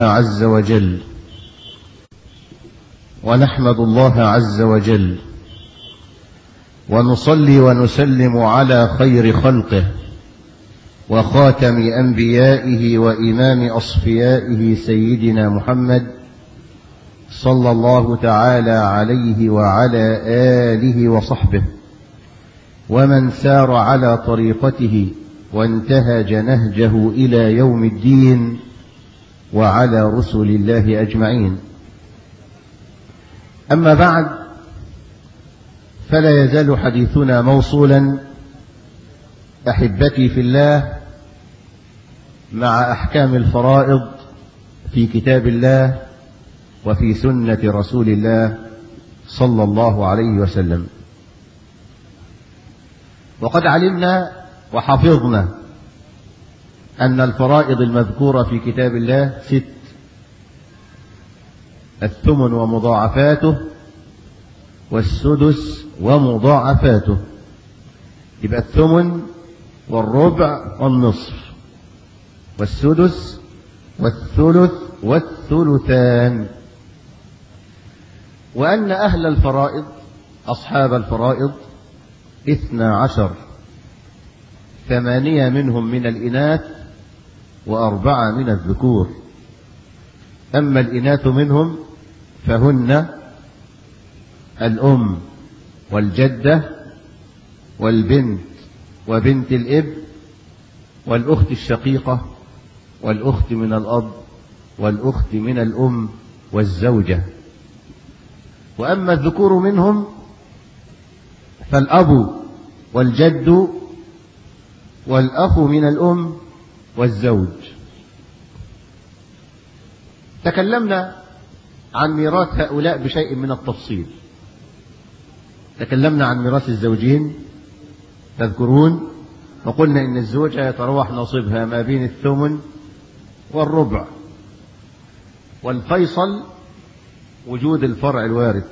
عز وجل، ونحمد الله عز وجل، ونصلي ونسلم على خير خلقه وخاتم أنبيائه وإمام أصفيائه سيدنا محمد صلى الله تعالى عليه وعلى آله وصحبه ومن سار على طريقته وانتهج نهجه إلى يوم الدين، وعلى رسل الله أجمعين. أما بعد، فلا يزال حديثنا موصولا أحبتي في الله مع أحكام الفرائض في كتاب الله وفي سنة رسول الله صلى الله عليه وسلم. وقد علمنا وحفظنا أن الفرائض المذكورة في كتاب الله 6: الثمن ومضاعفاته، والسدس ومضاعفاته. يبقى الثمن والربع والنصف، والسدس والثلث والثلثان. وأن أهل الفرائض أصحاب الفرائض 12، 8 منهم من الإناث و4 من الذكور. أما الإناث منهم فهن الأم والجدة والبنت وبنت الابن والأخت الشقيقة والأخت من الأب والأخت من الأم والزوجة. وأما الذكور منهم فالأب والجد والأخ من الأم والزوج. تكلمنا عن ميراث هؤلاء بشيء من التفصيل. تكلمنا عن ميراث الزوجين، تذكرون، وقلنا إن الزوجة يتراوح نصيبها ما بين الثمن والربع، والفيصل وجود الفرع الوارث،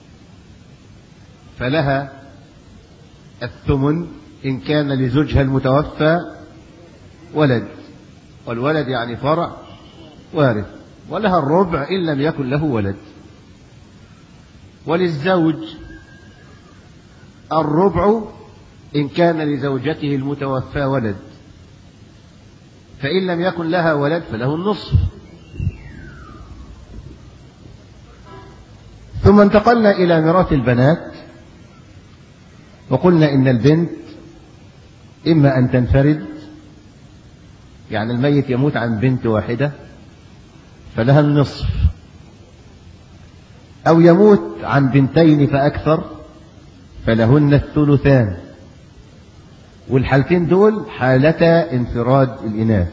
فلها الثمن إن كان لزوجها المتوفى ولد، والولد يعني فرع وارث، ولها الربع إن لم يكن له ولد. وللزوج الربع إن كان لزوجته المتوفى ولد، فإن لم يكن لها ولد فله النصف. ثم انتقلنا إلى ميراث البنات، وقلنا إن البنت إما أن تنفرد، يعني الميت يموت عن بنت واحدة فلها النصف، أو يموت عن بنتين فأكثر فلهن الثلثان. والحالتين دول حالتا انفراد الإناث.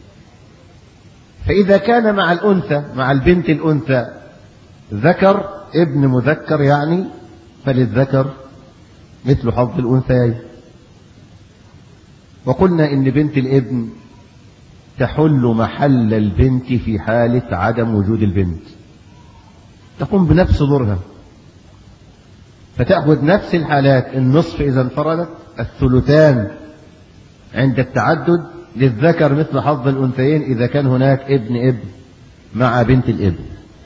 فإذا كان مع الأنثى، مع البنت الأنثى، ذكر ابن مذكر يعني، فللذكر مثل حظ الأنثيين. وقلنا إن بنت الابن تحل محل البنت في حالة عدم وجود البنت، تقوم بنفس دورها، فتأخذ نفس الحالات: النصف إذا انفردت، الثلثان عند التعدد، للذكر مثل حظ الأنثيين إذا كان هناك ابن مع بنت الابن.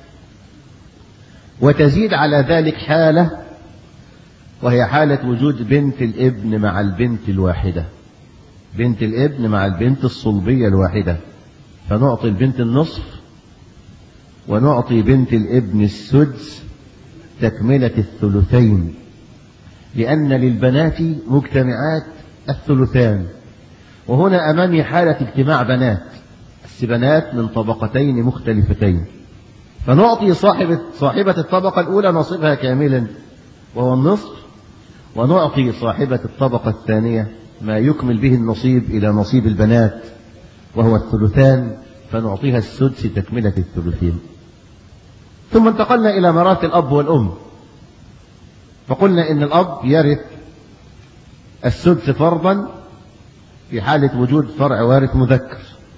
وتزيد على ذلك حالة، وهي حالة وجود بنت الابن مع البنت الواحدة، بنت الابن مع البنت الصلبية الواحدة، فنعطي البنت النصف ونعطي بنت الابن السدس تكملة الثلثين، لأن للبنات مجتمعات الثلثان. وهنا أمامي حالة اجتماع بنات، بس بنات من طبقتين مختلفتين، فنعطي صاحبة الطبقة الأولى نصيبها كاملا وهو النصف، ونعطي صاحبة الطبقة الثانية ما يكمل به النصيب إلى نصيب البنات وهو الثلثان، فنعطيها السدس تكملة الثلثين. ثم انتقلنا إلى ميراث الأب والأم، فقلنا إن الأب يرث السدس فرضا في حالة وجود فرع وارث مذكر،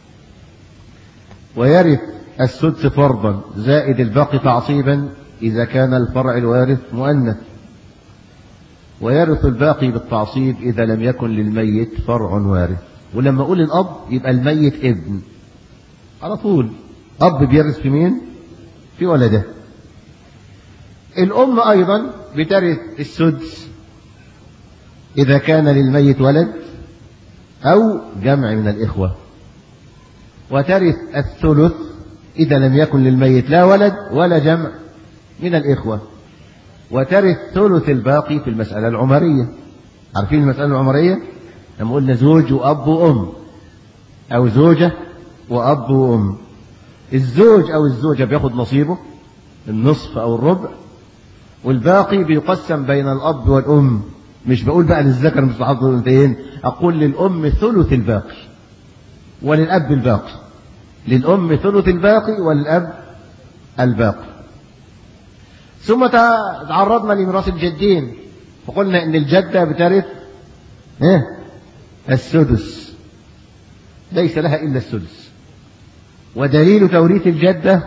ويرث السدس فرضا زائد الباقي تعصيبا إذا كان الفرع الوارث مؤنث، ويرث الباقي بالتعصيب إذا لم يكن للميت فرع وارث. ولما أقول الأب يبقى الميت ابن على طول، أب بيرث في مين؟ في ولده. الأم أيضا بترث السدس إذا كان للميت ولد أو جمع من الإخوة، وترث الثلث إذا لم يكن للميت لا ولد ولا جمع من الإخوة، وترث ثلث الباقي في المسألة العمرية. عارفين المسألة العمرية؟ لما قلنا زوج وأب وأم، أو زوجة وأب وأم، الزوج أو الزوجة بياخد نصيبه النصف أو الربع، والباقي بيقسم بين الأب والأم. مش بقول بقى للذكر مثل حظ الأنثيين، أقول للأم ثلث الباقي وللأب الباقي. للأم ثلث الباقي وللأب الباقي. ثم تعرضنا لميراث الجدين، فقلنا إن الجدة بترث السدس، ليس لها إلا السدس. ودليل توريث الجدة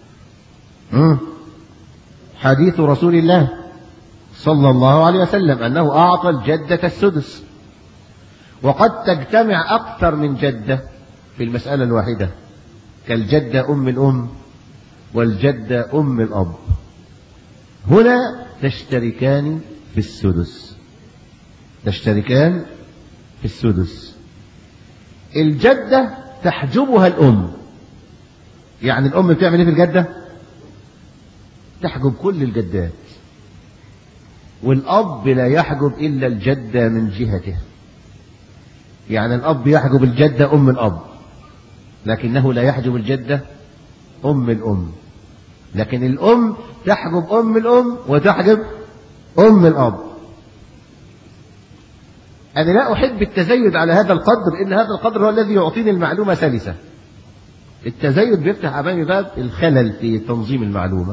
حديث رسول الله صلى الله عليه وسلم أنه أعطى الجدة السدس. وقد تجتمع أكثر من جدة في المسألة الواحدة، كالجدة أم الأم والجدة أم الأب، هنا تشتركان في السدس. تشتركان في السدس. الجدة تحجبها الأم، يعني الأم بتعمل إيه في الجدة؟ تحجب كل الجدات، والأب لا يحجب إلا الجدة من جهته. يعني الأب يحجب الجدة أم الأب، لكنه لا يحجب الجدة أم الأم. لكن الأم تحجب أم الأم وتحجب أم الأب. أنا لا أحب التزايد على هذا القدر، إن هذا القدر هو الذي يعطيني المعلومة سلسة. التزايد بيفتح أمامي باب الخلل في تنظيم المعلومة.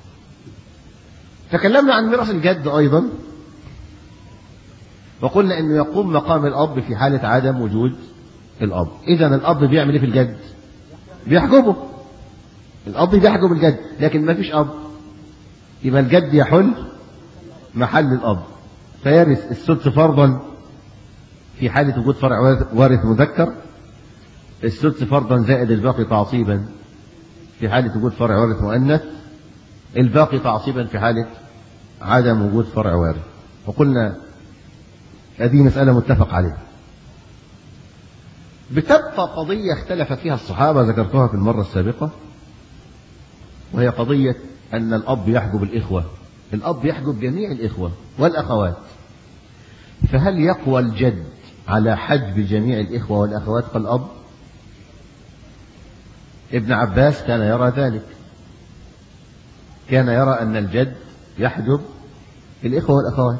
تكلمنا عن ميراث الجد أيضا، وقلنا أنه يقوم مقام الأب في حالة عدم وجود الأب. إذن الأب بيعمل إيه في الجد؟ بيحجبه. الأب بيحجب الجد، لكن ما فيش أب، يبقى الجد يحل محل الأب، فيرث السدس فرضا في حالة وجود فرع وارث مذكر، السدس فرضا زائد الباقي تعصيبا في حالة وجود فرع وارث مؤنث، الباقي تعصيبا في حالة عدم وجود فرع وارث. وقلنا هذه مسألة متفق عليها. بتبقى قضية اختلف فيها الصحابة ذكرتها في المرة السابقة، وهي قضية أن الأب يحجب الإخوة. الأب يحجب جميع الإخوة والأخوات، فهل يقوى الجد على حجب جميع الإخوة والأخوات كالأب؟ ابن عباس كان يرى ذلك، كان يرى أن الجد يحجب الإخوة والأخوات،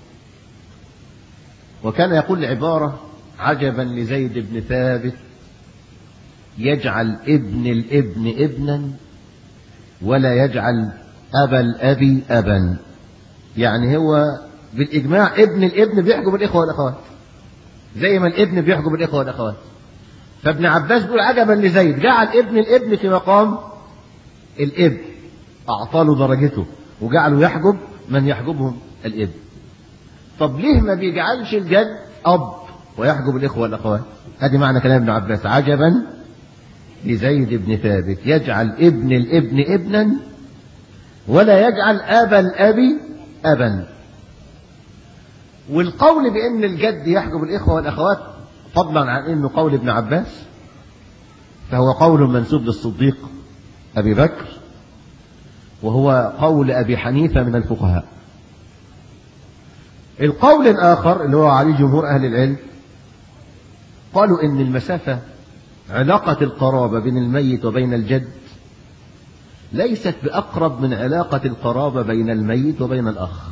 وكان يقول عبارة: عجبا لزيد بن ثابت يجعل ابن الابن ابنا ولا يجعل أبا الأب أبا. يعني هو بالإجماع ابن الابن بيحجب الإخوة والأخوات زي ما الابن بيحجب الإخوة والأخوات. فابن عباس بيقول عجبا لزيد جعل ابن الابن في مقام الابن، أعطاله درجته وجعله يحجب من يحجبهم الابن. طب ليه ما بيجعلش الجد أب ويحجب الإخوة والأخوات؟ هذه معنى كلام ابن عباس: عجبا لزيد بن ثابت يجعل ابن الابن ابنا ولا يجعل أبا الأب أبا. والقول بأن الجد يحجب الإخوة والأخوات فضلا عن أنه قول ابن عباس، فهو قول منسوب للصديق أبي بكر، وهو قول أبي حنيفة من الفقهاء. القول الآخر اللي هو عليه جمهور أهل العلم قالوا إن المسافة علاقة القرابة بين الميت وبين الجد ليست بأقرب من علاقة القرابة بين الميت وبين الأخ،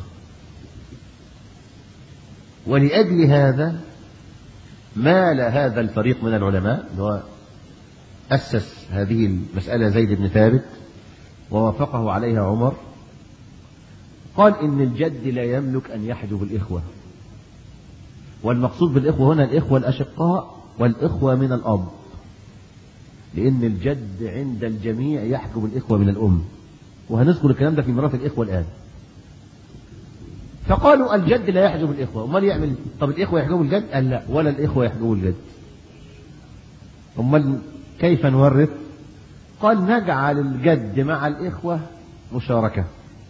ولأجل هذا مال هذا الفريق من العلماء اللي هو أسس هذه المسألة زيد بن ثابت ووافقه عليها عمر، قال إن الجد لا يملك أن يحجب الإخوة. والمقصود بالإخوة هنا الإخوة الأشقاء والإخوة من الأب، لأن الجد عند الجميع يحجب الإخوة من الأم، وهنذكر الكلام ده في ميراث الإخوة الآن. فقالوا الجد لا يحجب الإخوة، أمال يعمل؟ طب الإخوة يحجبوا الجد؟ قال لا، ولا الإخوة يحجبوا الجد. أمال كيف نورث؟ قال نجعل الجد مع الإخوة مشاركة،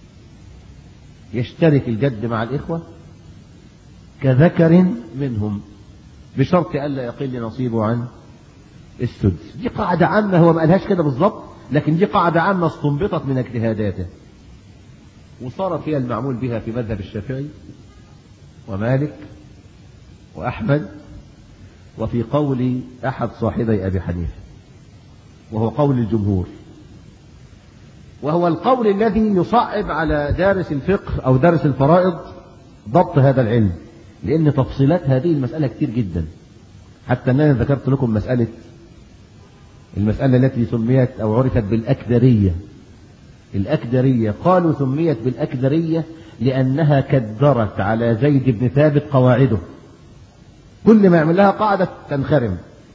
يشترك الجد مع الإخوة كذكر منهم بشرط ألا يقل نصيبه عن السدس. دي قاعدة عامة، هو ما قالهاش كده بالظبط، لكن دي قاعدة عامة استنبطت من اجتهاداته، وصارت هي المعمول بها في مذهب الشافعي ومالك وأحمد، وفي قول أحد صاحبي أبي حنيفة، وهو قول الجمهور، وهو القول الذي يصعب على دارس الفقه أو دارس الفرائض ضبط هذا العلم، لأن تفصيلات هذه المسألة كتير جدا. حتى أنني ذكرت لكم المسألة التي سميت أو عرفت بالأكدرية. الأكدرية قالوا سميت بالأكدرية لأنها كدرت على زيد بن ثابت قواعده، كل ما يعمل لها قاعدة تنخرم،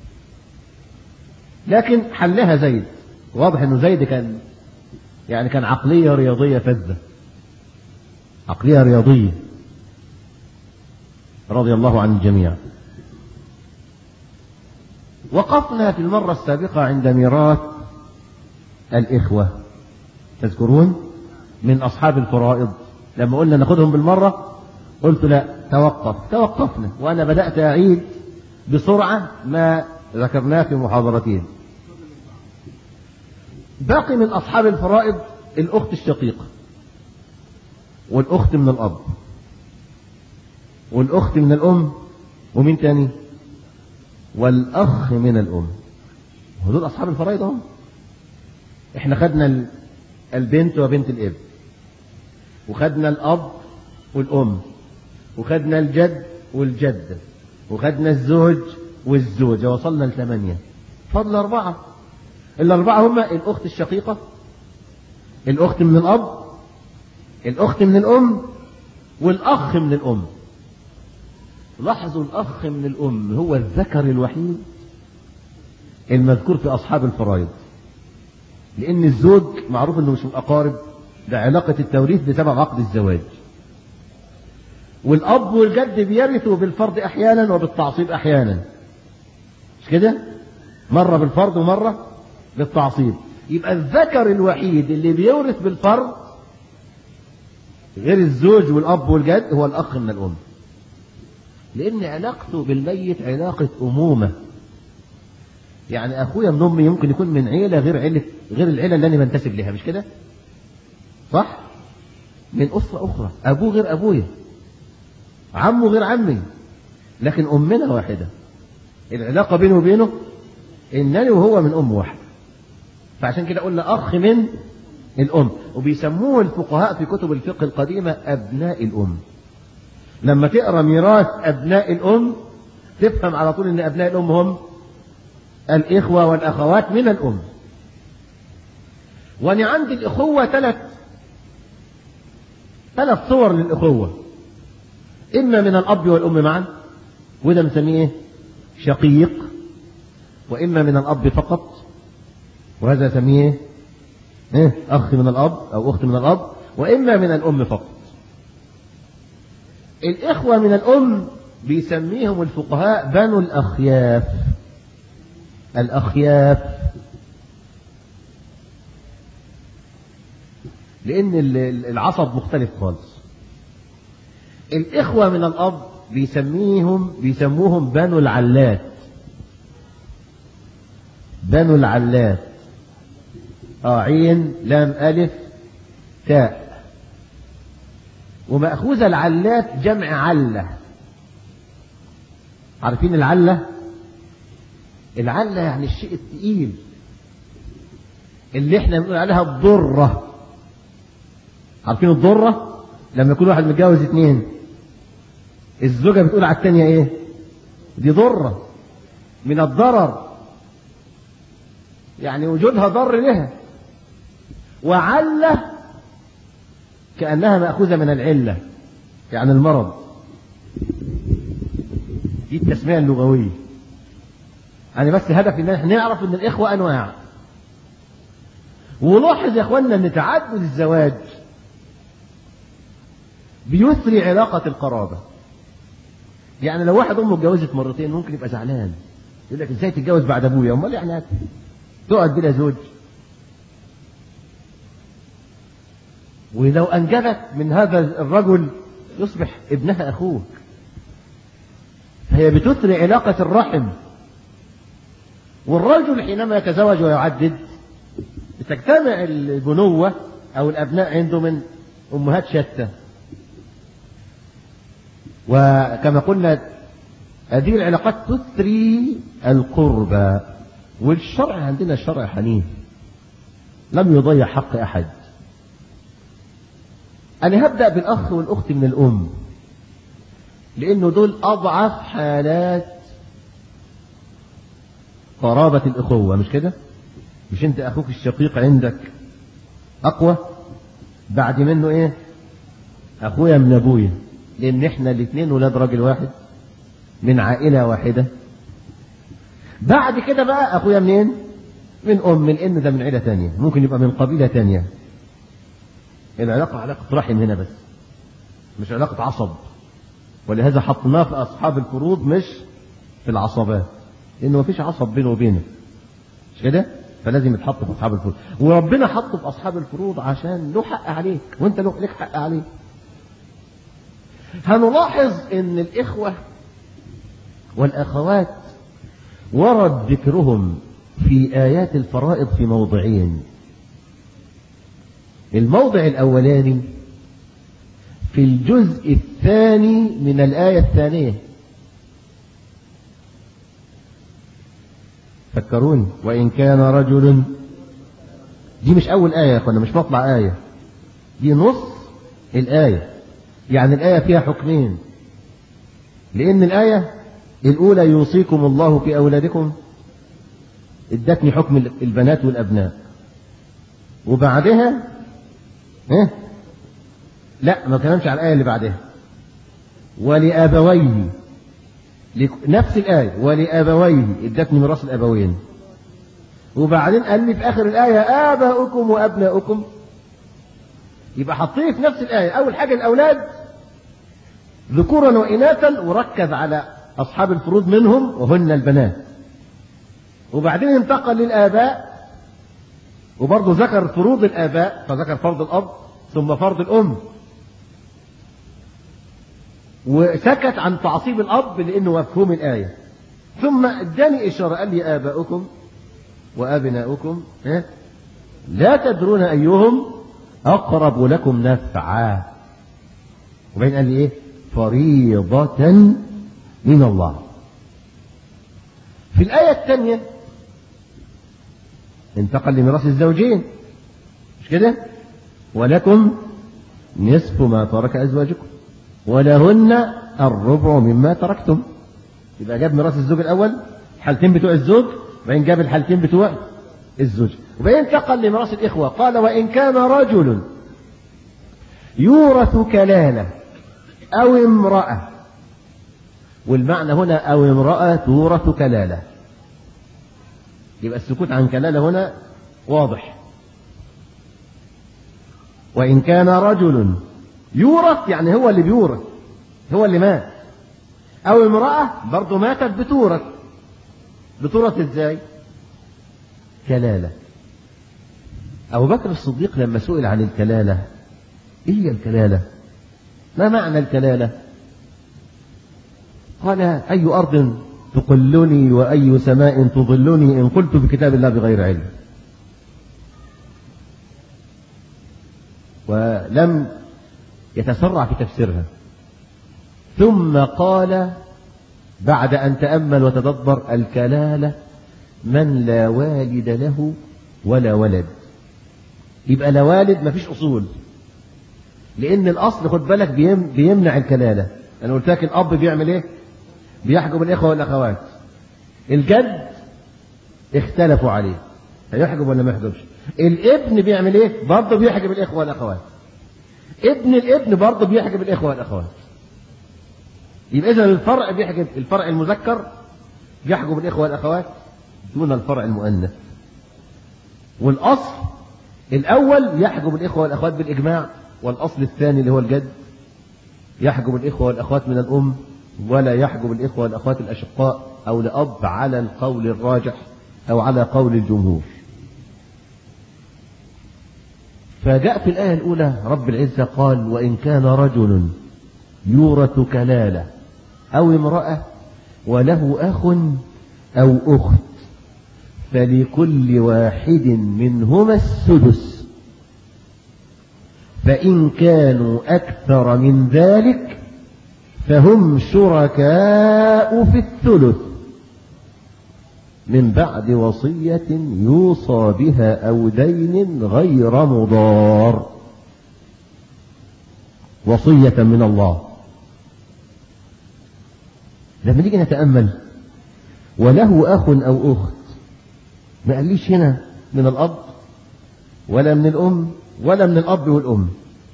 لكن حلها زيد. واضح أنه زيد كان عقلية رياضية فذة، عقلية رياضية، رضي الله عن الجميع. وقفنا في المرة السابقة عند ميراث الإخوة، تذكرون، من أصحاب الفرائض. لما قلنا ناخدهم بالمرة قلت لا، توقفنا، وأنا بدأت أعيد بسرعة ما ذكرناه في محاضرتين. باقي من أصحاب الفرائض الأخت الشقيقة، والأخت من الأب، والأخت من الأم، ومين تاني؟ والأخ من الأم. هذول أصحاب الفرائض هم. احنا خدنا البنت وبنت الابن، وخدنا الأب والأم، وخدنا الجد والجدة، وخدنا الزوج والزوجة، وصلنا ل8. فضل 4. ال4 هم الأخت الشقيقة، الأخت من الأب، الأخت من الأم، والأخ من الأم. لاحظوا الأخ من الأم هو الذكر الوحيد المذكور في أصحاب الفرائض، لأن الزوج معروف أنه مش من الأقارب، ده علاقة التوريث بسبب عقد الزواج. والأب والجد بيرثوا بالفرض أحيانا وبالتعصيب أحيانا، مش كده؟ مرة بالفرض ومرة بالتعصيب. يبقى الذكر الوحيد اللي بيورث بالفرض غير الزوج والأب والجد هو الأخ من الأم، لأن علاقته بالميت علاقة أمومة. يعني أخويا من أمي يمكن يكون من عيلة غير العيلة اللي أنا بنتسب لها، مش كده؟ صح؟ من أسرة أخرى، أبوه غير أبويا، عمه غير عمي، لكن أمنا واحدة. العلاقة بينه وبينه إنني وهو من أم واحدة. فعشان كده قلنا أخ من الأم، وبيسموه الفقهاء في كتب الفقه القديمة أبناء الأم. لما تقرأ ميراث أبناء الأم تفهم على طول إن أبناء الأم هم الإخوة والأخوات من الأم. وأنا عندي الأخوة ثلاث صور للأخوة، إما من الأب والأم معا، وده بنسميه شقيق، وإما من الأب فقط، وهذا نسميه أخ من الأب أو أخت من الأب، وإما من الأم فقط. الإخوة من الأم بيسميهم الفقهاء بنو الأخياف. الأخياف لأن العصب مختلف خالص. الإخوة من الأب بيسموهم بنو العلات. بنو العلات، عين لام ألف تاء، ومأخوذ العلات جمع علة. عارفين العلة؟ العلة يعني الشيء الثقيل اللي احنا بنقول عليها الضرة. عارفين الضرة؟ لما يكون واحد متجوز 2، الزوجة بتقول على الثانية ايه؟ دي ضرة من الضرر، يعني وجودها ضر لها. وعلة كأنها مأخوذة من العلة، يعني المرض. دي التسمية اللغوية. أنا بس هدفي إن احنا نعرف إن الإخوة أنواع. ولاحظ يا إخواننا إن تعدد الزواج بيثري علاقة القرابة. يعني لو واحد أمه اتجوزت مرتين ممكن يبقى زعلان، يقول لك إزاي تتجوز بعد أبويا؟ أمال يعني تقعد بلا زوج؟ ولو أنجبت من هذا الرجل يصبح ابنها أخوك. فهي بتثري علاقة الرحم. والرجل حينما يتزوج ويعدد تجتمع البنوة أو الأبناء عنده من أمهات شتى. وكما قلنا هذه العلاقات تثري القربى. والشرع عندنا شرع حنيف لم يضيع حق أحد. أنا هبدأ بالأخ والأخت من الأم، لأنه دول أضعف حالات قرابة الأخوة، مش كده؟ مش أنت أخوك الشقيق عندك أقوى، بعد منه إيه؟ أخويا من أبويا، لأن إحنا الاثنين ولاد راجل واحد من عائلة واحدة. بعد كده بقى أخويا منين؟ من أم، لأن ده من عيلة تانية، ممكن يبقى من قبيلة تانية. العلاقة علاقة رحم هنا بس، مش علاقة عصب. ولهذا حطناه في أصحاب الفروض مش في العصبات، لأنه مفيش عصب بينه وبينه، مش كده؟ فلازم يتحط في أصحاب الفروض. وربنا حطه في أصحاب الفروض عشان له حق عليك وأنت لك حق عليه. هنلاحظ أن الإخوة والأخوات ورد ذكرهم في آيات الفرائض في موضعين. الموضع الأولاني في الجزء الثاني من الآية الثانية. فكروني، وإن كان رجل، دي مش أول آية يا أخوانا، مش مطلع آية، دي نص الآية. يعني الآية فيها حكمين، لأن الآية الأولى يوصيكم الله في أولادكم ادتني حكم البنات والأبناء، وبعدها لا ما كلامش على الآية اللي بعدها ولأبويه، نفس الآية ولأبويه ادتني ميراث الأبوين، وبعدين قال لي في آخر الآية آباؤكم وأبناؤكم. يبقى حطيه في نفس الآية. أول حاجة الأولاد ذكورا وإناثا، وركز على أصحاب الفروض منهم وهن البنات، وبعدين انتقل للآباء وبرضه ذكر فروض الآباء، فذكر فرض الأب ثم فرض الأم، وسكت عن تعصيب الأب لأنه مفهوم الآية، ثم اداني إشارة قال لي آباؤكم وأبناؤكم لا تدرون أيهم أقرب لكم نفعا، وبين قال لي إيه؟ فريضة من الله. في الآية الثانية انتقل لميراث الزوجين، مش كده؟ ولكم نصف ما ترك أزواجكم ولهن الربع مما تركتم. يبقى جاب ميراث الزوج الأول، الحالتين بتوع الزوج، وبعدين جاب الحالتين بتوع الزوج، وبعدين انتقل لميراث الإخوة. قال وإن كان رجل يورث كلالة أو امرأة، والمعنى هنا أو امرأة تورث كلالة، يبقى السكوت عن كلالة هنا واضح. وإن كان رجل يورث يعني هو اللي بيورث، هو اللي مات، أو امرأة برضه ماتت بتورث. بتورث ازاي؟ كلالة. أبو بكر الصديق لما سئل عن الكلالة، إيه هي الكلالة؟ ما معنى الكلالة؟ قال أي أرض تقلني وأي سماء تظلني إن قلت بكتاب الله بغير علم. ولم يتسرع في تفسيرها، ثم قال بعد أن تأمل وتدبر الكلالة من لا والد له ولا ولد. يبقى لا والد، ما فيش أصول، لأن الأصل خد بالك بيمنع الكلالة. أنا قلت لك الأب بيعمل إيه؟ بيحجب الإخوة والأخوات. الجد اختلفوا عليه، هيحجب ولا ما يحجبش. الابن بيعمل إيه؟ برضه بيحجب الإخوة والأخوات. ابن الابن برضه بيحجب الإخوة والأخوات. يبقى إذا الفرع بيحجب، الفرع المذكر يحجب الإخوة والأخوات دون الفرع المؤنث. والأصل الأول يحجب الإخوة والأخوات بالإجماع، والأصل الثاني اللي هو الجد يحجب الإخوة والأخوات من الأم، ولا يحجب الإخوة والأخوات الأشقاء أو لأب على القول الراجح أو على قول الجمهور. فجاء في الآية الأولى رب العزة قال وإن كان رجل يورث كلالة أو امرأة وله أخ أو أخت فلكل واحد منهما السدس فإن كانوا أكثر من ذلك فهم شركاء في الثلث من بعد وصية يوصى بها أو دين غير مضار. وصية من الله. لما نيجي نتأمل وله أخ أو أخت ما قاليش هنا من الأب ولا من الأم ولا من الأب والأم.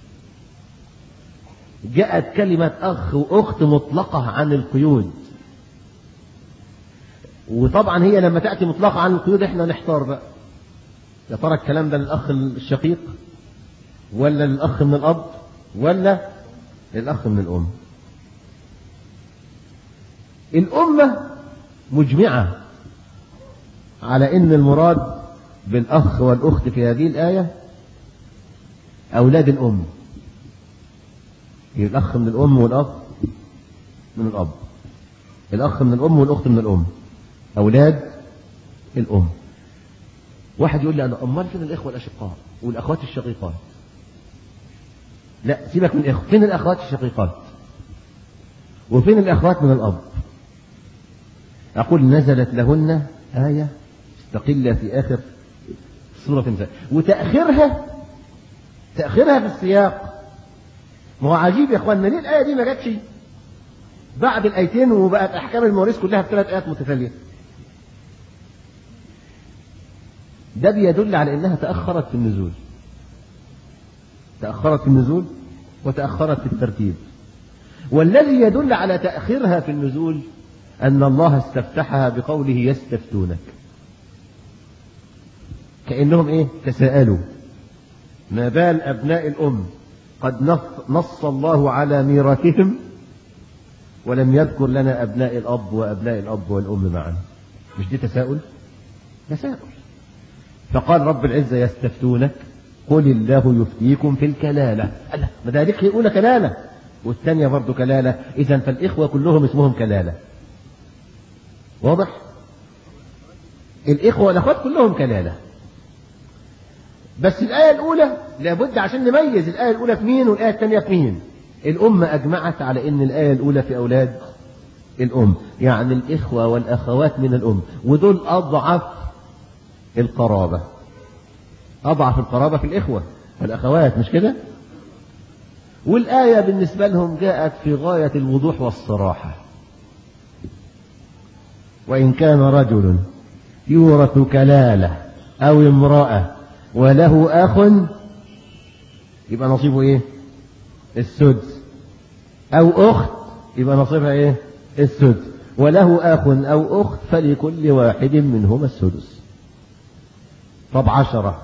جاءت كلمة أخ وأخت مطلقة عن القيود. وطبعا هي لما تأتي مطلقة عن القيود احنا نحتار بقى يا ترى الكلام ده للأخ الشقيق ولا للأخ من الأب ولا للأخ من الأم. الأمة مجمعة على أن المراد بالأخ والأخت في هذه الآية أولاد الأم. الأخ من الأم والأخ من الأب. الأخ من الأم والأخت من الأم أولاد الأم. واحد يقول لي أنا أمال فين الإخوة الأشقاء والأخوات الشقيقات؟ لا سيبك من الإخوة. فين الأخوات الشقيقات وفين الأخوات من الأب؟ أقول نزلت لهن آية مستقلة في آخر سورة النساء. وتأخيرها في السياق. ما هو عجيب يا أخواننا ليه الآية دي ما جاتش بعد الآيتين وبقت أحكام المواريث كلها في 3 آيات متتالية؟ ده بيدل على أنها تأخرت في النزول. تأخرت في النزول وتأخرت في الترتيب. والذي يدل على تأخيرها في النزول أن الله استفتحها بقوله يستفتونك. كأنهم إيه؟ تساءلوا ما بال أبناء الأم قد نص الله على ميراثهم ولم يذكر لنا أبناء الأب وأبناء الأب والأم معا. مش دي تساؤل؟ تساؤل. فقال رب العزة يستفتونك قل الله يفتيكم في الكلالة. ما ده دي أولى كلالة والثانية برضو كلالة. إذا فالإخوة كلهم اسمهم كلالة. واضح؟ الإخوة والأخوات كلهم كلالة. بس الآية الأولى لابد عشان نميز الآية الأولى في مين والآية الثانية في مين. الأمة أجمعت على أن الآية الأولى في أولاد الأم، يعني الإخوة والأخوات من الأم، ودول أضعف القرابة. أضعف القرابة في الإخوة والأخوات، مش كده؟ والآية بالنسبة لهم جاءت في غاية الوضوح والصراحة. وإن كان رجل يورث كلالة أو امرأة وله أخ يبقى نصيبه إيه؟ السدس. أو أخت يبقى نصيبها إيه؟ السدس. وله أخ أو أخت فلكل واحد منهما السدس. طب 10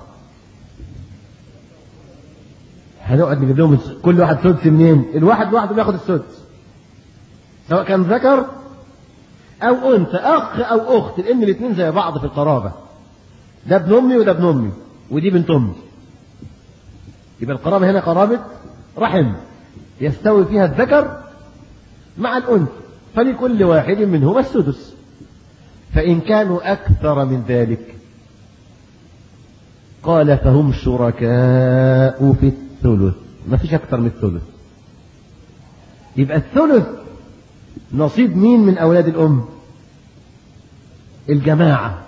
هنقعد نجيب لهم كل واحد سدس منين؟ الواحد لوحده بياخد السدس سواء كان ذكر أو أنثى، أخ أو أخت، لأن الاثنين زي بعض في القرابة. ده ابن أمي وده ابن أمي ودي بنت أمي. يبقى القرابة هنا قرابة رحم يستوي فيها الذكر مع الأنثى، فلكل واحد منهما السدس. فإن كانوا أكثر من ذلك قال فهم شركاء في الثلث. ما فيش أكثر من الثلث. يبقى الثلث نصيب مين من أولاد الأم؟ الجماعة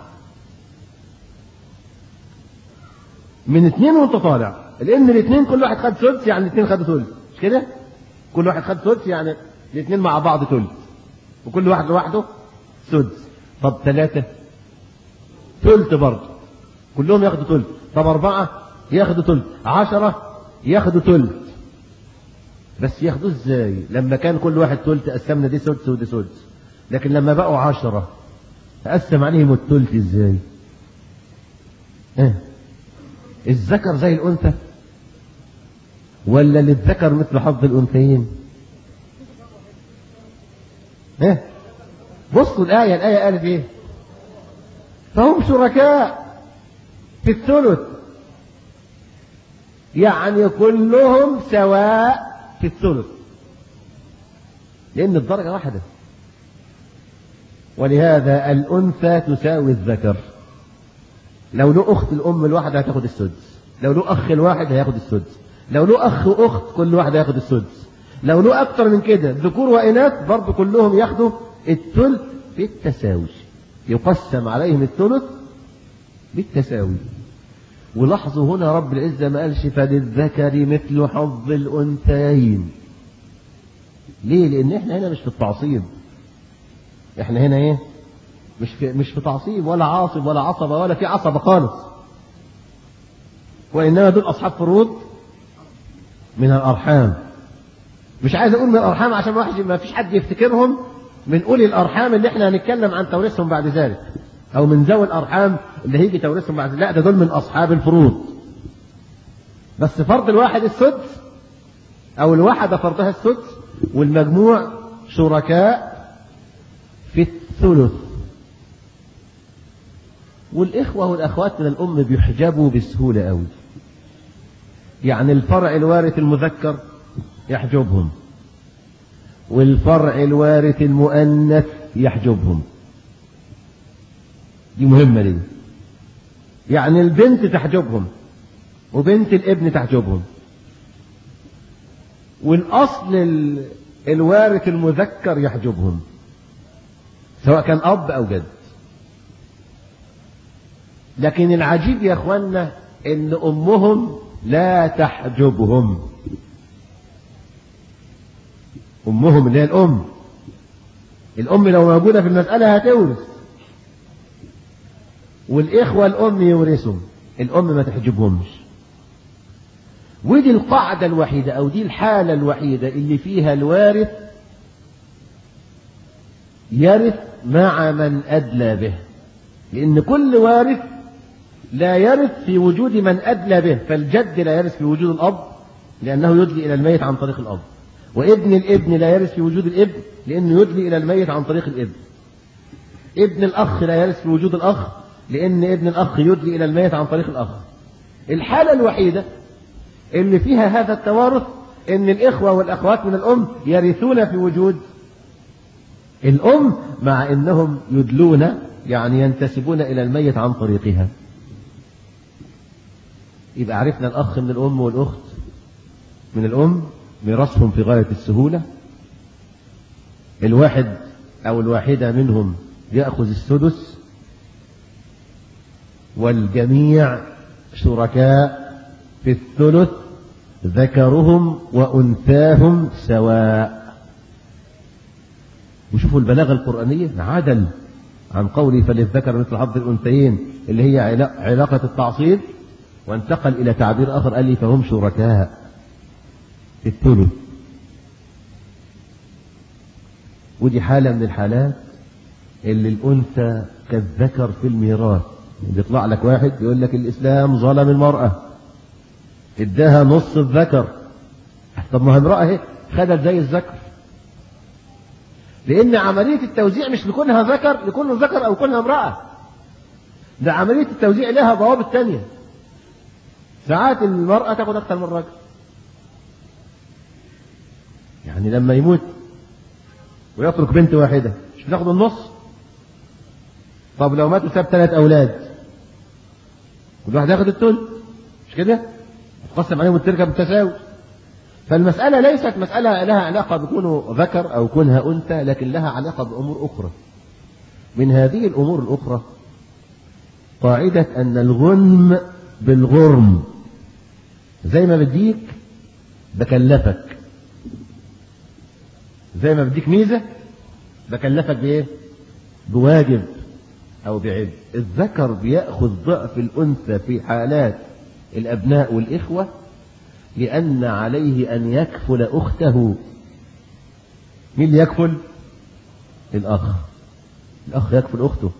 من 2 وانت طالع، لأن الاثنين كل واحد خد ثلث يعني الاثنين خدوا ثلث، مش كده؟ كل واحد خد ثلث يعني الاثنين مع بعض ثلث، وكل واحد لوحده سدس. طب 3 ثلث برضه كلهم ياخدوا ثلث. طب 4 ياخدوا ثلث. 10 ياخدوا ثلث. بس ياخدوه ازاي؟ لما كان كل واحد ثلث قسمنا دي سدس ودي سدس، لكن لما بقوا 10 تقسم عليهم الثلث ازاي؟ الذكر زي الأنثى ولا للذكر مثل حظ الأنثيين؟ بصوا الآية قالت ايه؟ فهم شركاء في الثلث يعني كلهم سواء في الثلث، لأن الدرجة واحدة. ولهذا الأنثى تساوي الذكر. لو له أخت الأم الواحدة هتاخد السدس، لو له أخ الواحد هياخد السدس، لو له أخ وأخت كل واحد هياخد السدس، لو له أكتر من كده ذكور وإناث برضه كلهم ياخدوا الثلث بالتساوي. يقسم عليهم الثلث بالتساوي. ولاحظوا هنا رب العزة ما قالش فللذكر مثل حظ الأنثيين. ليه؟ لأن احنا هنا مش في التعصيب. احنا هنا ايه؟ مش في تعصيب ولا عاصب ولا عصبة ولا في عصبة خالص. وإنما دول أصحاب فروض من الأرحام. مش عايز أقول من الأرحام عشان ما فيش حد يفتكرهم من أولي الأرحام اللي احنا هنتكلم عن توريثهم بعد ذلك، أو من ذوي الأرحام اللي هيجي توريثهم بعد ذلك. لا، ده دول من أصحاب الفروض. بس فرض الواحد السدس أو الواحدة فرضها السدس، والمجموع شركاء في الثلث. والإخوة والأخوات من الأم بيحجبوا بسهولة أوي. يعني الفرع الوارث المذكر يحجبهم، والفرع الوارث المؤنث يحجبهم. دي مهمة ليه؟ يعني البنت تحجبهم وبنت الابن تحجبهم، والأصل الوارث المذكر يحجبهم سواء كان أب أو جد. لكن العجيب يا أخوانا إن أمهم لا تحجبهم. أمهم اللي هي الأم لو موجودة في المسألة هتورث، والإخوة الأم يورثهم، الأم ما تحجبهمش. ودي القاعدة الوحيدة أو دي الحالة الوحيدة اللي فيها الوارث يرث مع من أدلى به، لأن كل وارث لا يرث في وجود من أدلى به. فالجد لا يرث في وجود الأب لأنه يدلي إلى الميت عن طريق الأب، وابن الابن لا يرث في وجود الابن لأنه يدلي إلى الميت عن طريق الابن. ابن الأخ لا يرث في وجود الأخ لأن ابن الأخ يدلي إلى الميت عن طريق الأخ. الحالة الوحيدة اللي فيها هذا التوارث إن الإخوة والأخوات من الأم يرثون في وجود الأم، مع أنهم يدلون يعني ينتسبون إلى الميت عن طريقها. يبقى عرفنا الأخ من الأم والأخت من الأم ميراثهم في غاية السهولة. الواحد أو الواحدة منهم يأخذ السدس، والجميع شركاء في الثلث ذكرهم وأنثاهم سواء. وشوفوا البلاغة القرآنية، عدل عن قوله فللذكر مثل حظ الأنثيين اللي هي علاقة التعصيب، وانتقل إلى تعبير آخر قال لي فهم شركاء في الثلث. ودي حالة من الحالات اللي الأنثى كالذكر في الميراث. بيطلع لك واحد يقول لك الإسلام ظلم المرأة اداها نص الذكر. طب ما هي امرأة اهي خدت زي الذكر، لأن عملية التوزيع مش لكونها ذكر لكونه ذكر أو كونها امرأة، ده عملية التوزيع لها ضوابط تانية. ساعات المرأة تاخد أكثر من الرجل، يعني لما يموت ويترك بنت واحدة مش بتاخد النص؟ طب لو ماتوا ساب 3 أولاد كل واحد ياخد الثلث، مش كده؟ تقسم عليهم التركة بالتساوي. فالمسألة ليست مسألة لها علاقة بكونه ذكر أو كونها أنثى، لكن لها علاقة بأمور أخرى. من هذه الأمور الأخرى قاعدة أن الغنم بالغرم، زي ما بديك بكلفك، زي ما بديك ميزة بكلفك بإيه؟ بواجب أو بعبء. الذكر بيأخذ ضعف الأنثى في حالات الأبناء والإخوة، لأن عليه أن يكفل أخته. مين اللي يكفل؟ الأخ. الأخ يكفل أخته،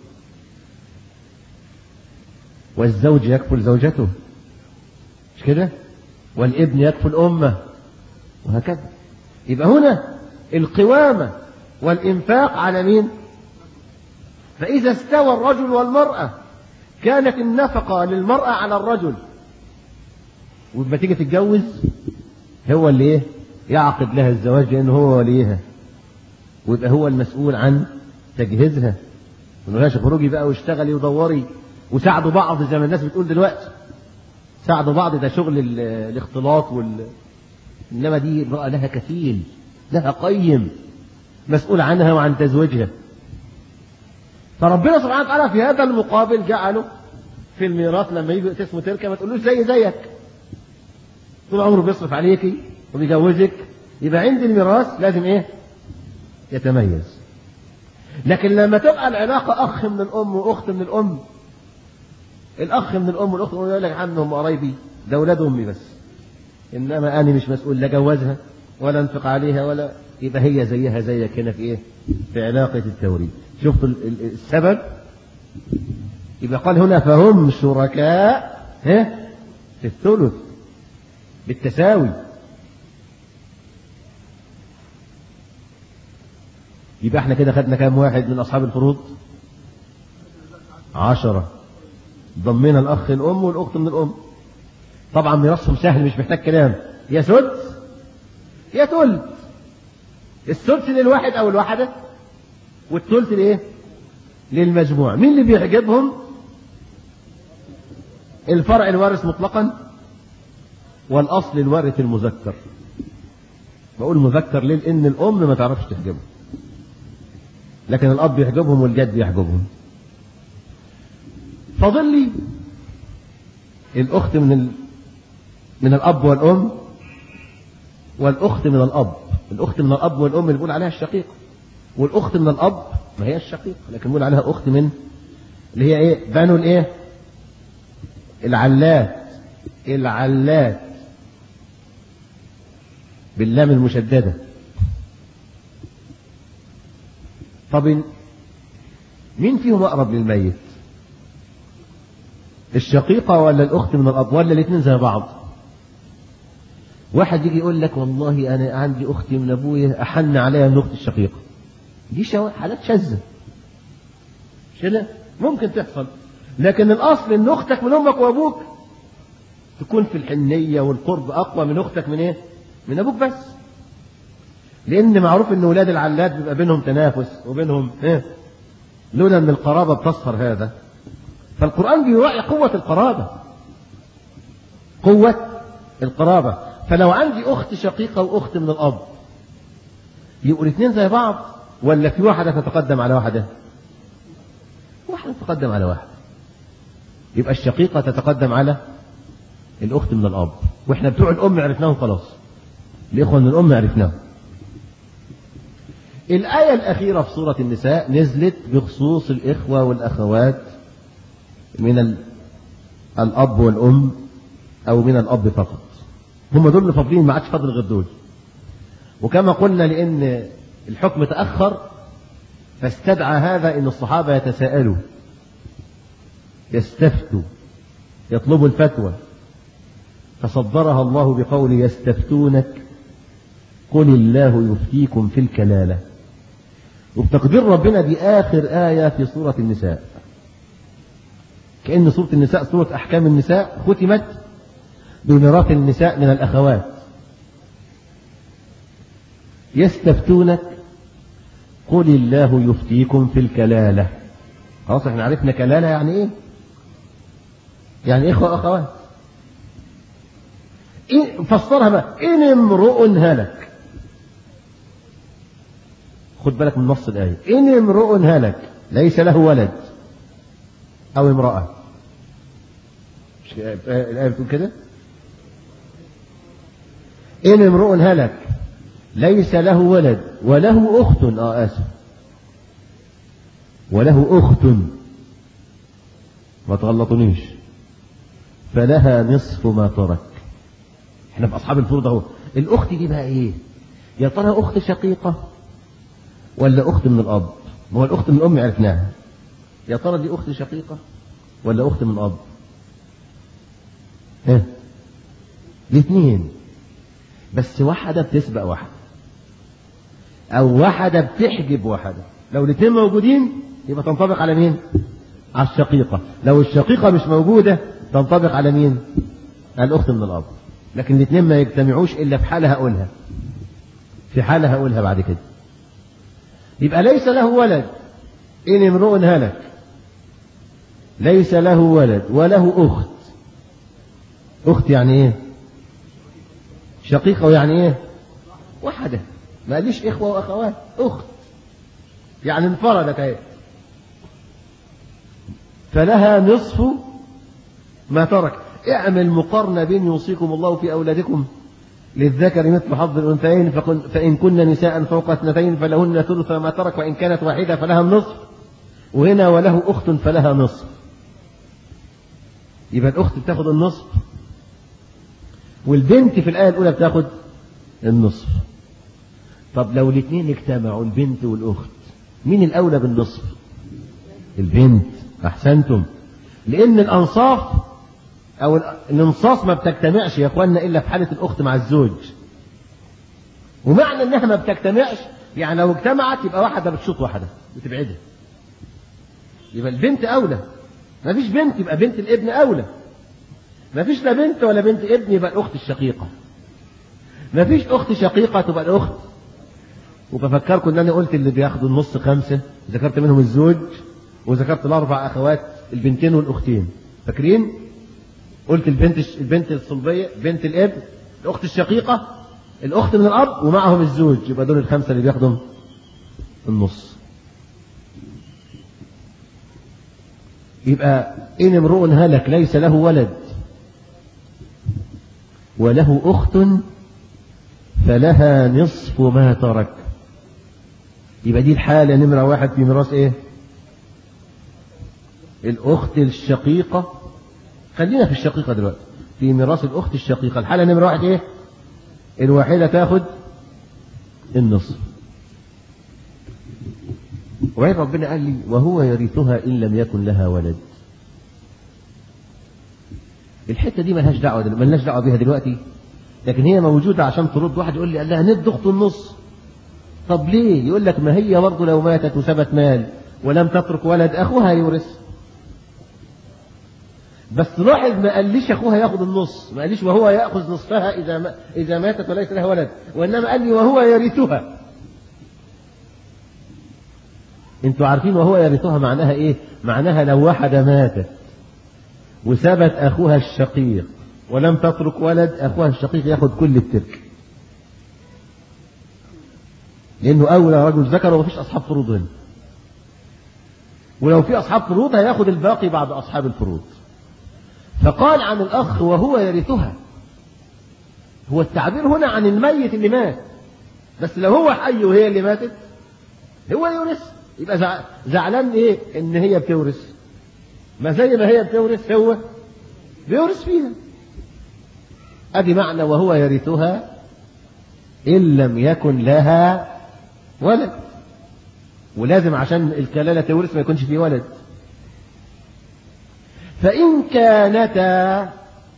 والزوج يكفل زوجته، مش كده؟ والابن يكفل أمه، وهكذا. يبقى هنا القوامة والإنفاق على مين؟ فإذا استوى الرجل والمرأة كانت النفقة للمرأة على الرجل ولما تيجي تتجوز هو اللي ايه يعقد لها الزواج لانه هو وليها، ويبقى هو المسؤول عن تجهيزها. ملهاش خروجي بقى واشتغلي ودوري وساعدوا بعض زي ما الناس بتقول دلوقتي، ساعدوا بعض، ده شغل الاختلاط انما دي امرأة لها كفيل، لها قيم، مسؤول عنها وعن تزويجها. فربنا سبحانه وتعالى في هذا المقابل جعله في الميراث لما يجي اسمه تركه ما تقولوش زيك، طول عمره بيصرف عليكي وبيجوزك، يبقى عند الميراث لازم ايه؟ يتميز. لكن لما تبقى العلاقة أخ من الأم وأخت من الأم، الأخ من الأم والأخت من الأم يقول لك عنهم قرايبي ده أولاد أمي بس، إنما أنا مش مسؤول لا جوزها ولا أنفق عليها ولا، يبقى هي زيها زيك هنا في إيه؟ في علاقة التوريث. شفت السبب؟ يبقى قال هنا فهم شركاء في الثلث بالتساوي. يبقى احنا كده خدنا كام واحد من أصحاب الفروض؟ 10. ضمينا الأخ الأم والأخت من الأم. طبعا ميراثهم سهل مش محتاج كلام، يا سدس يا ثلث. السدس للواحد أو الواحدة، والثلث لإيه؟ للمجموع. مين اللي بيعجبهم؟ الفرع الوارث مطلقا، والأصل الوارث المذكر. بقول مذكر ليه؟ لأن الأم ما تعرفش تحجبه، لكن الأب يحجبهم والجد يحجبهم. فاضل لي الأخت من الأب والأم، والأخت من الأب. الأخت من الأب والأم اللي بنقول عليها الشقيقة، والأخت من الأب ما هي الشقيقة لكن بنقول عليها أخت من اللي هي إيه؟ بنو الإيه؟ العلات باللام المشددة. طب مين فيهم أقرب للميت؟ الشقيقة ولا الأخت من الأب ولا الاثنين زي بعض؟ واحد يجي يقول لك والله أنا عندي أختي من أبويا أحن عليها من أختي الشقيقة. دي حالات شاذة، شلة ممكن تحصل، لكن الأصل إن أختك من أمك وأبوك تكون في الحنية والقرب أقوى من أختك من إيه؟ من أبوك بس. لأن معروف إن ولاد العلات بيبقى بينهم تنافس وبينهم إيه؟ لولا أن القرابة بتصهر هذا. فالقرآن بيراعي قوة القرابة، قوة القرابة. فلو عندي أخت شقيقة وأخت من الأب، يبقوا الاثنين زي بعض ولا في واحدة تتقدم على واحدة؟ واحدة تتقدم على واحدة. يبقى الشقيقة تتقدم على الأخت من الأب، وإحنا بتوع الأم عرفناهم خلاص، الإخوة من الأم عرفناهم. الآية الأخيرة في سورة النساء نزلت بخصوص الإخوة والأخوات من الأب والأم أو من الأب فقط. هم دول اللي فاضلين، ما عادش فاضل غير دول. وكما قلنا لأن الحكم تأخر فاستدعى هذا أن الصحابة يتساءلوا، يستفتوا، يطلبوا الفتوى، فصدرها الله بقول يستفتونك قل الله يفتيكم في الكلالة. وبتقدير ربنا دي آخر آية في سورة النساء، كأن سورة النساء سورة أحكام النساء ختمت بميراث النساء من الأخوات. يستفتونك قل الله يفتيكم في الكلالة. خلاص احنا عرفنا كلالة يعني ايه؟ يعني إخوة أخوات. فسرها بقى، إن امرؤ هلك. خد بالك من نص الآية، إن امرؤ هلك ليس له ولد أو امرأة. مش الآية بتقول كده؟ إن امرؤ هلك ليس له ولد وله أخت، وله أخت، ما تغلطونيش، فلها نصف ما ترك. احنا في أصحاب الفروض اهو. الأخت دي بقى إيه؟ يا ترى أخت شقيقة ولا أخت من الأب؟ ما هو الأخت من الأم عرفناها، يا ترى دي أخت شقيقة ولا أخت من الأب؟ الاثنين، بس واحدة بتسبق واحدة أو واحدة بتحجب واحدة. لو الاثنين موجودين يبقى تنطبق على مين؟ على الشقيقة. لو الشقيقة مش موجودة تنطبق على مين؟ الأخت من الأب، لكن الاثنين ما يجتمعوش إلا في حالة هقولها، في حالة هقولها بعد كده. يبقى ليس له ولد إن امرؤ هلك، ليس له ولد وله أخت. أخت يعني إيه؟ شقيقة، ويعني إيه؟ وحدة، ما قاليش إخوة وأخوات، أخت يعني انفردت أهي. فلها نصف ما ترك. اعمل مقارنة بين يوصيكم الله في أولادكم للذكر مثل حظ الأنثيين، فإن كن نساء فوق 2 فلهن ثلث ما ترك، وإن كانت واحدة فلها النصف. وهنا وله أخت فلها نصف، يبقى الأخت بتاخد النصف، والبنت في الآية الأولى بتاخد النصف. طب لو الاثنين اجتمعوا، البنت والأخت، مين الأولى بالنصف؟ البنت. أحسنتم، لأن الأنصاف أو الانصاص ما بتجتمعش يا أخوانا إلا في حالة الأخت مع الزوج. ومعنى إنها ما بتجتمعش يعني لو اجتمعت يبقى واحدة بتشوط واحدة بتبعدها، يبقى البنت أولى. ما فيش بنت يبقى بنت الابن أولى. ما فيش لا بنت ولا بنت ابن يبقى الأخت الشقيقة. ما فيش أخت شقيقة تبقى الأخت. وبفكركم إن أنا قلت اللي بياخدوا النص 5، ذكرت منهم الزوج، وذكرت ال4 أخوات، البنتين والأختين. فاكرين؟ قلت البنت الصلبية، بنت الابن، الأخت الشقيقة، الأخت من الأب، ومعهم الزوج، يبقى دول ال5 اللي بياخدوا النص. يبقى إن امرؤ هلك ليس له ولد وله أخت فلها نصف ما ترك. يبقى دي الحالة نمرة 1 في ميراث إيه؟ الأخت الشقيقة. خلينا في الشقيقة دلوقتي، في ميراث الأخت الشقيقة الحالة نمرة 1 إيه؟ الواحدة تاخد النصف. وعين ربنا قال لي وهو يرثها إن لم يكن لها ولد. الحتة دي ملهاش دعوة بيها دلوقتي، لكن هي موجودة عشان ترد. واحد يقول لي قال لها ند أخت النص. طب ليه؟ يقول لك ما هي برضه لو ماتت وسبت مال ولم تترك ولد أخوها يورث. بس لاحظ ما قاليش أخوها ياخد النص، ما قاليش وهو يأخذ نصفها إذا ماتت وليس لها ولد، وإنما قال لي وهو يرثها. انتوا عارفين وهو يرثها معناها ايه؟ معناها لو واحدة ماتت وسبت اخوها الشقيق ولم تترك ولد، اخوها الشقيق ياخد كل الترك، لانه اولى رجل ذكر ومفيش اصحاب فروض هنا. ولو في اصحاب فروض هياخد الباقي بعد اصحاب الفروض. فقال عن الاخ وهو يرثها، هو التعبير هنا عن الميت اللي مات، بس لو هو حي وهي اللي ماتت هو يورث. يبقى زعلان ايه ان هي بتورث؟ ما زي ما هي بتورث هو بيورث فيها. ادي معنى وهو يرثها ان لم يكن لها ولد. ولازم عشان الكلالة تورث ما يكونش فيه ولد. فإن كانتا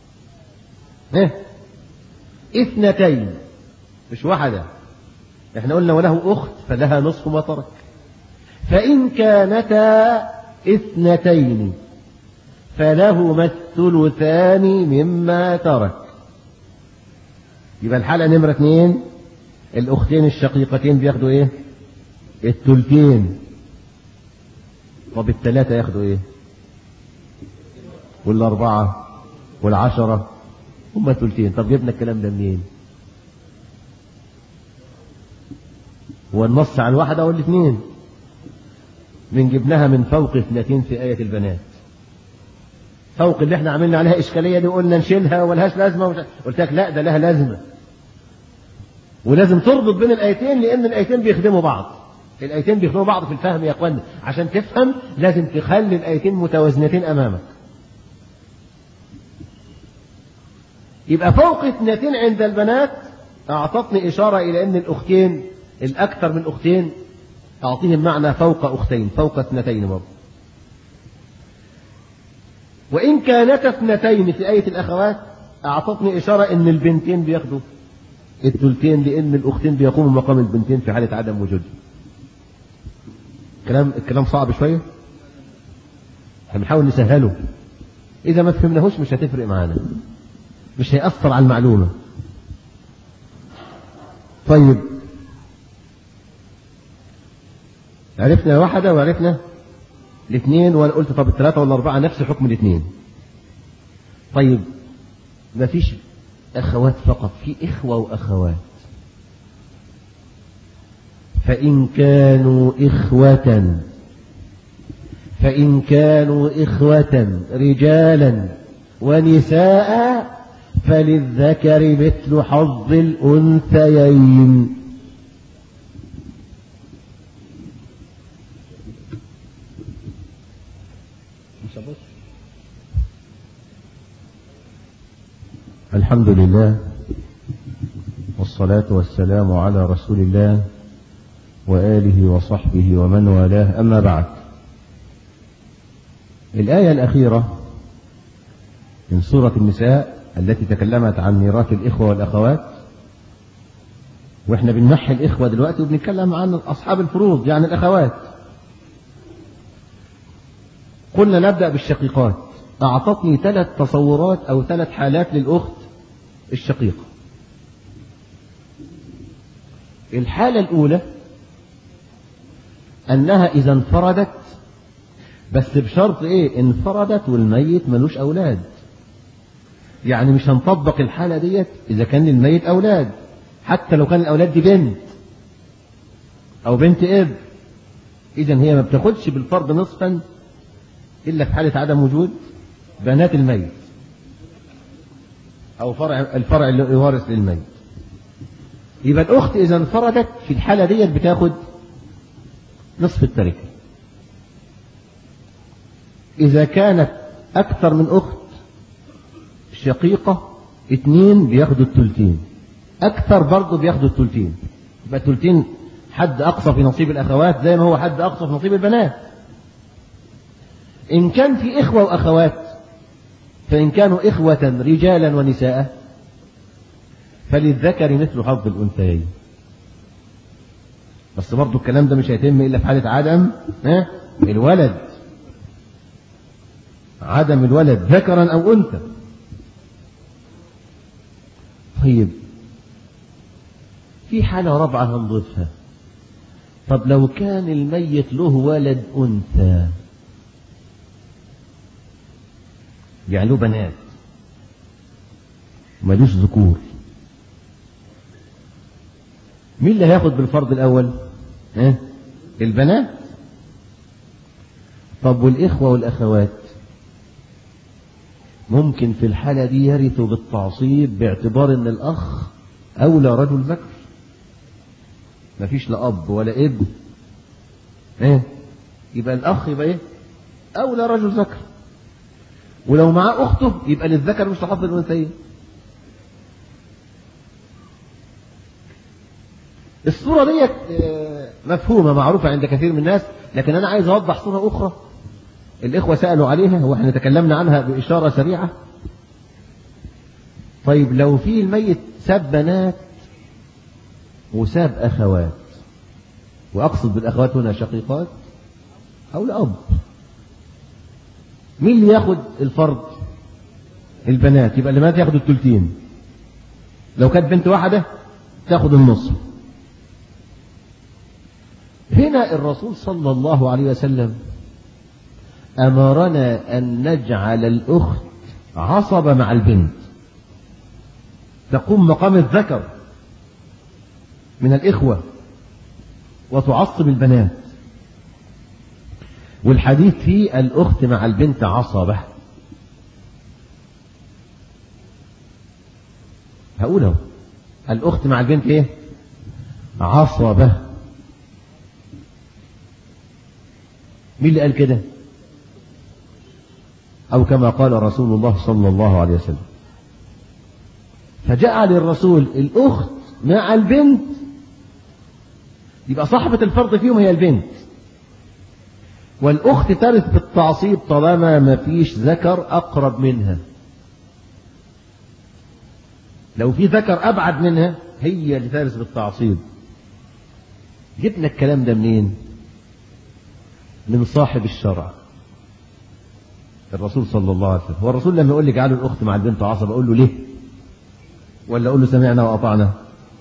2 مش واحدة، احنا قلنا وله أخت فلها نصف ما ترك. فإن كانتا 2 فلهما الثلثان مما ترك. يبقى الحالة نمرة 2 الأختين الشقيقتين بياخدوا ايه؟ الثلثين. طب ال3 ياخدوا ايه؟ وال4 وال10 هما ثلثين. طب جبنا الكلام ده منين؟ هو النص عن واحدة ولا 2؟ من جبناها من فوق 2 في آية البنات. فوق اللي احنا عملنا عليها إشكالية دي قلنا نشيلها ولهاش لازمة، قلت لك لا ده لها لازمة، ولازم تربط بين الآيتين لأن الآيتين بيخدموا بعض. الآيتين بيخدموا بعض في الفهم يا أخوان. عشان تفهم لازم تخلي الآيتين متوازنتين أمامك. يبقى فوق 2 عند البنات أعطتني إشارة إلى أن الأختين الأكثر من أختين أعطيهم معنى فوق أختين، فوق 2 برضه. وإن كانت 2 في آية الأخوات أعطتني إشارة أن البنتين بياخدوا الثلثين لأن الأختين بيقوموا مقام البنتين في حالة عدم وجود. الكلام صعب شوية، احنا بنحاول نسهله. إذا ما فهمناهوش مش هتفرق معانا. مش هيأثر على المعلومة. طيب عرفنا واحدة وعرفنا الاثنين، وانا قلت طب الثلاثة ولا الأربعة نفس حكم الاثنين. طيب ما فيش أخوات فقط، في إخوة وأخوات. فإن كانوا إخوة رجالا ونساء فللذكر مثل حظ الأنثيين. الحمد لله والصلاة والسلام على رسول الله وآله وصحبه ومن والاه، أما بعد. الآية الأخيرة من سورة النساء التي تكلمت عن ميراث الإخوة والأخوات، وإحنا بنمحي الإخوة دلوقتي وبنتكلم عن أصحاب الفروض يعني الأخوات. قلنا نبدأ بالشقيقات. أعطتني 3 تصورات أو 3 حالات للأخت الشقيقة. الحالة الأولى أنها إذا انفردت، بس بشرط إيه؟ انفردت والميت ملوش أولاد. يعني مش هنطبق الحالة ديت إذا كان للميت أولاد، حتى لو كان الأولاد دي بنت أو بنت ابن. إذن هي ما بتاخدش بالفرض نصفا إلا في حالة عدم وجود بنات الميت أو الفرع اللي يوارث للميت. يبقى الأخت إذا انفردت في الحالة ديت بتاخد نصف التركة. إذا كانت أكثر من أخت شقيقة 2 بياخدوا الثلثين، أكثر برضه بياخدوا الثلثين. يبقى الثلثين حد أقصى في نصيب الأخوات زي ما هو حد أقصى في نصيب البنات. إن كان في إخوة وأخوات، فإن كانوا إخوة رجالا ونساء فللذكر مثل حظ الأنثيين. بس برضه الكلام ده مش هيتم إلا في حالة عدم الولد، عدم الولد ذكرا أو أنثى. طيب في حالة رابعة هنضيفها. طب لو كان الميت له ولد أنثى، يعني له بنات ملوش ذكور، مين اللي هياخد بالفرض الأول؟ البنات. طب والإخوة والأخوات ممكن في الحالة دي يرثوا بالتعصيب باعتبار ان الأخ أولى رجل ذكر، مفيش لا أب ولا ابن، يبقى الأخ يبقى أولى رجل ذكر، ولو معاه أخته يبقى للذكر مش حظ الأنثيين. الصورة ديت مفهومة معروفة عند كثير من الناس، لكن أنا عايز أوضح صورة أخرى الإخوة سألوا عليها وإحنا تكلمنا عنها بإشارة سريعة. طيب لو في الميت ساب بنات وساب أخوات، وأقصد بالأخوات هنا شقيقات أو الأب، مين اللي ياخد الفرض؟ البنات. يبقى البنات ياخدوا الثلثين. لو كانت بنت واحدة تاخد النصف. هنا الرسول صلى الله عليه وسلم أمرنا أن نجعل الأخت عصبة مع البنت، تقوم مقام الذكر من الإخوة وتعصب البنات. والحديث فيه الأخت مع البنت عصبة. هقوله الأخت مع البنت عصبة. مين اللي قال كده؟ أو كما قال رسول الله صلى الله عليه وسلم. فجعل الرسول الأخت مع البنت، يبقى صاحبة الفرض فيهم هي البنت، والأخت ترث بالتعصيب طالما ما فيش ذكر أقرب منها. لو في ذكر أبعد منها هي اللي ترث بالتعصيب. جبنا الكلام ده منين؟ من صاحب الشرع الرسول صلى الله عليه وسلم. والرسول لما يقول لي جعلوا الأخت مع البنت عصبة أقول له ليه؟ ولا أقول له سمعنا وأطعنا؟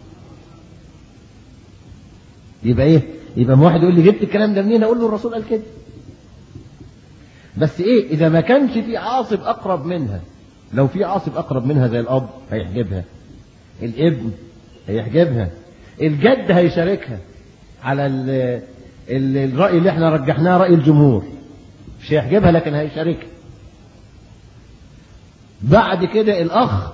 يبقى إيه؟ يبقى واحد يقول لي جبت الكلام ده منين؟ أقول له الرسول قال كده. بس إيه؟ إذا ما كانش في عاصب أقرب منها. لو في عاصب أقرب منها زي الأب هيحجبها، الابن هيحجبها، الجد هيشاركها على الرأي اللي احنا رجحناه، رأي الجمهور، مش هيحجبها لكن هيشاركها. بعد كده الأخ،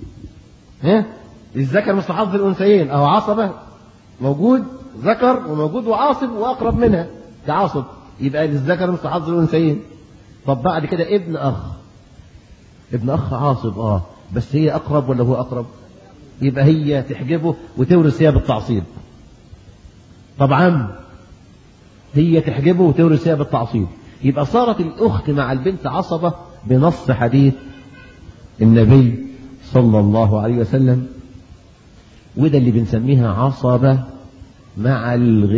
الذكر مثل حظ الأنثيين، أو عصبة موجود ذكر وموجود وعاصب وأقرب منها ده عاصب، يبقى للذكر مثل حظ الأنثيين. طب بعد كده ابن أخ، ابن أخ عاصب بس هي أقرب ولا هو أقرب؟ يبقى هي تحجبه وتورث هي بالتعصيب. طبعا هي تحجبه وتورث هي بالتعصيب. يبقى صارت الأخت مع البنت عصبة بنص حديث النبي صلى الله عليه وسلم، وده اللي بنسميها عصبة مع الغير.